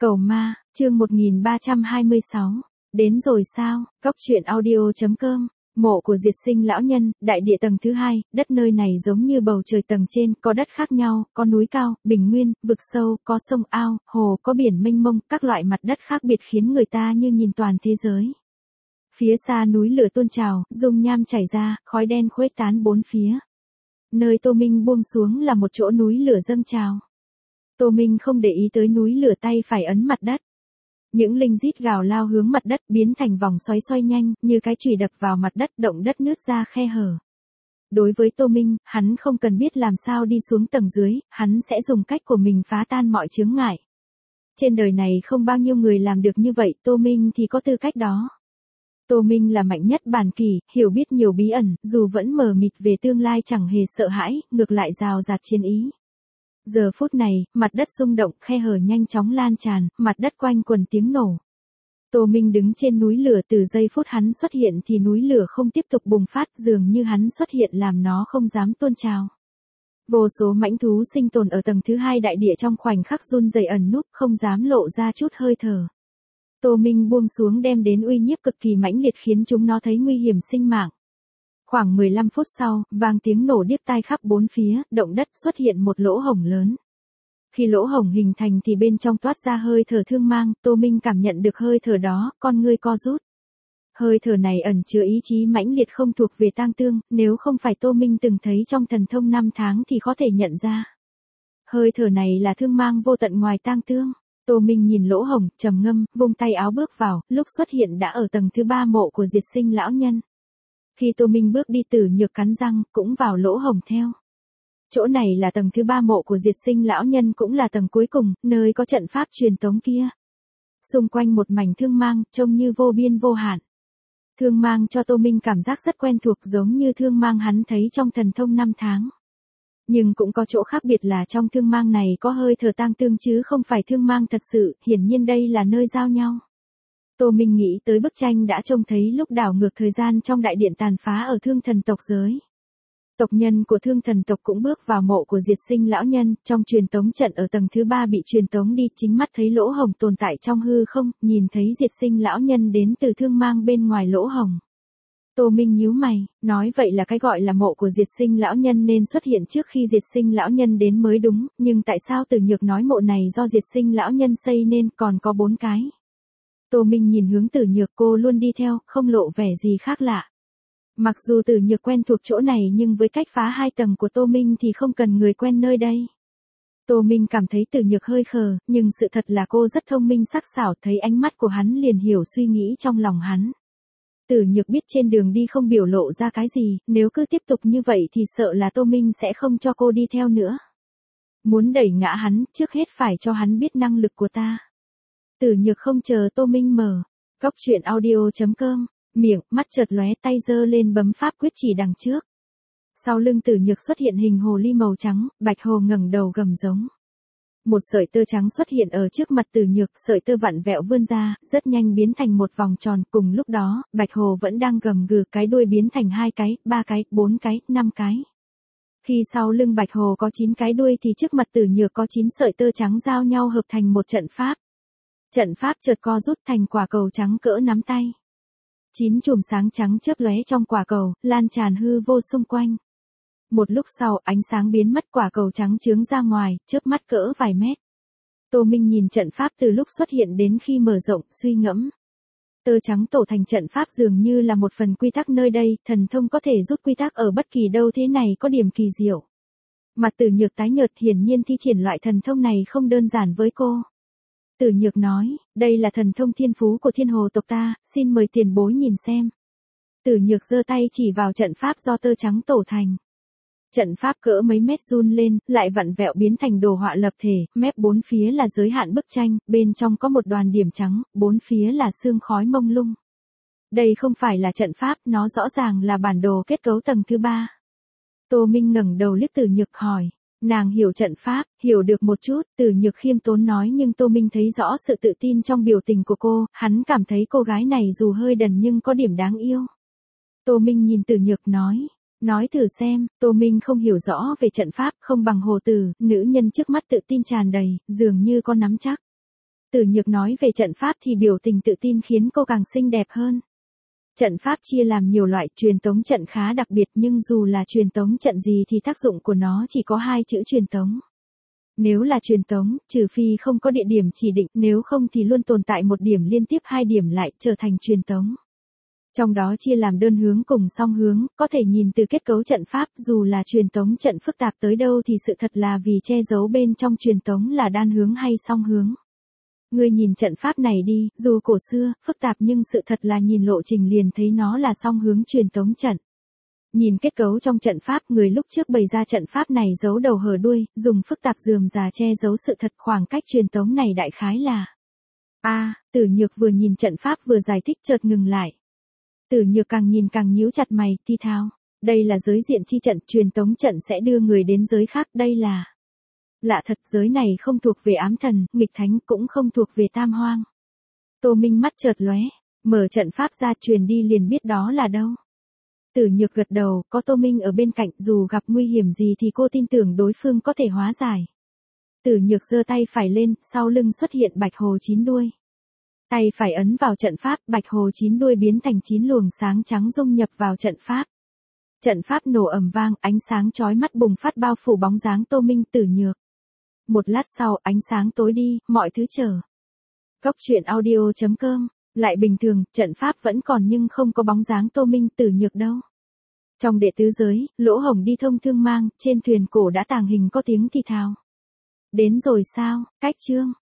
Cầu ma, chương 1326. Đến rồi sao? Cóc truyện audio.com. Mộ của Diệt Sinh lão nhân, đại địa tầng thứ 2, đất nơi này giống như bầu trời tầng trên, có đất khác nhau, có núi cao, bình nguyên, vực sâu, có sông ao, hồ, có biển mênh mông, các loại mặt đất khác biệt khiến người ta như nhìn toàn thế giới. Phía xa núi lửa tuôn trào, dung nham chảy ra, khói đen khuếch tán bốn phía. Nơi Tô Minh buông xuống là một chỗ núi lửa dâng trào. Tô Minh không để ý tới núi lửa, tay phải ấn mặt đất. Những linh rít gào lao hướng mặt đất, biến thành vòng xoay nhanh, như cái chùy đập vào mặt đất, động đất nứt ra khe hở. Đối với Tô Minh, hắn không cần biết làm sao đi xuống tầng dưới, hắn sẽ dùng cách của mình phá tan mọi chướng ngại. Trên đời này không bao nhiêu người làm được như vậy, Tô Minh thì có tư cách đó. Tô Minh là mạnh nhất bản kỳ, hiểu biết nhiều bí ẩn, dù vẫn mờ mịt về tương lai chẳng hề sợ hãi, ngược lại rào rạt chiến ý. Giờ phút này, mặt đất rung động, khe hở nhanh chóng lan tràn, mặt đất quanh quần tiếng nổ. Tô Minh đứng trên núi lửa, từ giây phút hắn xuất hiện thì núi lửa không tiếp tục bùng phát, dường như hắn xuất hiện làm nó không dám tuôn trào. Vô số mãnh thú sinh tồn ở tầng thứ 2 đại địa trong khoảnh khắc run rẩy ẩn núp, không dám lộ ra chút hơi thở. Tô Minh buông xuống đem đến uy nhiếp cực kỳ mãnh liệt khiến chúng nó thấy nguy hiểm sinh mạng. Khoảng 15 phút sau, vang tiếng nổ điếc tai khắp bốn phía, động đất xuất hiện một lỗ hổng lớn. Khi lỗ hổng hình thành thì bên trong toát ra hơi thở thương mang, Tô Minh cảm nhận được hơi thở đó, con ngươi co rút. Hơi thở này ẩn chứa ý chí mãnh liệt không thuộc về tang thương, nếu không phải Tô Minh từng thấy trong thần thông 5 tháng thì có thể nhận ra. Hơi thở này là thương mang vô tận ngoài tang thương. Tô Minh nhìn lỗ hổng, trầm ngâm, vung tay áo bước vào, lúc xuất hiện đã ở tầng thứ 3 mộ của Diệt Sinh lão nhân. Khi Tô Minh bước đi, Tử Nhược cắn răng, cũng vào lỗ hổng theo. Chỗ này là tầng thứ 3 mộ của Diệt Sinh lão nhân, cũng là tầng cuối cùng, nơi có trận pháp truyền tống kia. Xung quanh một mảnh thương mang, trông như vô biên vô hạn. Thương mang cho Tô Minh cảm giác rất quen thuộc, giống như thương mang hắn thấy trong thần thông 5 tháng. Nhưng cũng có chỗ khác biệt là trong thương mang này có hơi thở tang thương chứ không phải thương mang thật sự, hiển nhiên đây là nơi giao nhau. Tô Minh nghĩ tới bức tranh đã trông thấy lúc đảo ngược thời gian trong đại điện tàn phá ở Thương Thần tộc giới. Tộc nhân của Thương Thần tộc cũng bước vào mộ của Diệt Sinh lão nhân, trong truyền tống trận ở tầng thứ 3 bị truyền tống đi, chính mắt thấy lỗ hổng tồn tại trong hư không, nhìn thấy Diệt Sinh lão nhân đến từ thương mang bên ngoài lỗ hổng. Tô Minh nhíu mày, nói vậy là cái gọi là mộ của Diệt Sinh lão nhân nên xuất hiện trước khi Diệt Sinh lão nhân đến mới đúng, nhưng tại sao Tử Nhược nói mộ này do Diệt Sinh lão nhân xây nên còn có 4 cái? Tô Minh nhìn hướng Tử Nhược, cô luôn đi theo, không lộ vẻ gì khác lạ. Mặc dù Tử Nhược quen thuộc chỗ này nhưng với cách phá 2 tầng của Tô Minh thì không cần người quen nơi đây. Tô Minh cảm thấy Tử Nhược hơi khờ, nhưng sự thật là cô rất thông minh sắc sảo, thấy ánh mắt của hắn liền hiểu suy nghĩ trong lòng hắn. Tử Nhược biết trên đường đi không biểu lộ ra cái gì, nếu cứ tiếp tục như vậy thì sợ là Tô Minh sẽ không cho cô đi theo nữa. Muốn đẩy ngã hắn, trước hết phải cho hắn biết năng lực của ta. Tử Nhược không chờ Tô Minh mở. Cóc truyện audio.com. Miệng, mắt chợt lóe, tay giơ lên bấm pháp quyết chỉ đằng trước. Sau lưng Tử Nhược xuất hiện hình hồ ly màu trắng, Bạch Hồ ngẩng đầu gầm giống. Một sợi tơ trắng xuất hiện ở trước mặt Tử Nhược, sợi tơ vặn vẹo vươn ra, rất nhanh biến thành một vòng tròn, cùng lúc đó, Bạch Hồ vẫn đang gầm gừ, cái đuôi biến thành 2 cái, 3 cái, 4 cái, 5 cái. Khi sau lưng Bạch Hồ có 9 cái đuôi thì trước mặt Tử Nhược có 9 sợi tơ trắng giao nhau hợp thành một trận pháp. Trận pháp chợt co rút thành quả cầu trắng cỡ nắm tay. 9 chùm sáng trắng chớp lóe trong quả cầu, lan tràn hư vô xung quanh. Một lúc sau, ánh sáng biến mất, quả cầu trắng chướng ra ngoài, chớp mắt cỡ vài mét. Tô Minh nhìn trận pháp từ lúc xuất hiện đến khi mở rộng, suy ngẫm. Tơ trắng tổ thành trận pháp dường như là một phần quy tắc nơi đây, thần thông có thể rút quy tắc ở bất kỳ đâu, thế này có điểm kỳ diệu. Mặt Tử Nhược tái nhợt, hiển nhiên thi triển loại thần thông này không đơn giản với cô. Tử Nhược nói, đây là thần thông thiên phú của Thiên Hồ tộc ta, xin mời tiền bối nhìn xem. Tử Nhược giơ tay chỉ vào trận pháp do tơ trắng tổ thành. Trận pháp cỡ mấy mét run lên, lại vặn vẹo biến thành đồ họa lập thể, mép bốn phía là giới hạn bức tranh, bên trong có một đoàn điểm trắng, bốn phía là sương khói mông lung. Đây không phải là trận pháp, nó rõ ràng là bản đồ kết cấu tầng thứ 3. Tô Minh ngẩng đầu liếc Tử Nhược hỏi. Nàng hiểu trận pháp, hiểu được một chút, Tử Nhược khiêm tốn nói, nhưng Tô Minh thấy rõ sự tự tin trong biểu tình của cô, hắn cảm thấy cô gái này dù hơi đần nhưng có điểm đáng yêu. Tô Minh nhìn Tử Nhược nói thử xem. Tô Minh không hiểu rõ về trận pháp, không bằng Hồ Tử, nữ nhân trước mắt tự tin tràn đầy, dường như có nắm chắc. Tử Nhược nói về trận pháp thì biểu tình tự tin khiến cô càng xinh đẹp hơn. Trận pháp chia làm nhiều loại, truyền tống trận khá đặc biệt nhưng dù là truyền tống trận gì thì tác dụng của nó chỉ có hai chữ truyền tống. Nếu là truyền tống, trừ phi không có địa điểm chỉ định, nếu không thì luôn tồn tại một điểm liên tiếp hai điểm lại trở thành truyền tống. Trong đó chia làm đơn hướng cùng song hướng, có thể nhìn từ kết cấu trận pháp dù là truyền tống trận phức tạp tới đâu thì sự thật là vì che giấu bên trong truyền tống là đan hướng hay song hướng. Ngươi nhìn trận pháp này đi, dù cổ xưa, phức tạp nhưng sự thật là nhìn lộ trình liền thấy nó là song hướng truyền tống trận. Nhìn kết cấu trong trận pháp, người lúc trước bày ra trận pháp này giấu đầu hở đuôi, dùng phức tạp rườm rà che giấu sự thật, khoảng cách truyền tống này đại khái là. Tử Nhược vừa nhìn trận pháp vừa giải thích chợt ngừng lại. Tử Nhược càng nhìn càng nhíu chặt mày, thi thao. Đây là giới diện chi trận, truyền tống trận sẽ đưa người đến giới khác, đây là. Lạ thật, giới này không thuộc về ám thần, nghịch thánh, cũng không thuộc về tam hoang. Tô Minh mắt chợt lóe, mở trận pháp ra truyền đi liền biết đó là đâu. Tử Nhược gật đầu, có Tô Minh ở bên cạnh, dù gặp nguy hiểm gì thì cô tin tưởng đối phương có thể hóa giải. Tử Nhược giơ tay phải lên, sau lưng xuất hiện bạch hồ 9 đuôi. Tay phải ấn vào trận pháp, bạch hồ 9 đuôi biến thành 9 luồng sáng trắng dung nhập vào trận pháp. Trận pháp nổ ầm vang, ánh sáng chói mắt bùng phát bao phủ bóng dáng Tô Minh, Tử Nhược. Một lát sau, ánh sáng tối đi, mọi thứ chờ. Cốc truyện audio.com, lại bình thường, trận pháp vẫn còn nhưng không có bóng dáng Tô Minh, Tử Nhược đâu. Trong đệ tứ giới, lỗ hổng đi thông thương mang, trên thuyền cổ đã tàng hình có tiếng thì thào. Đến rồi sao, cách chương.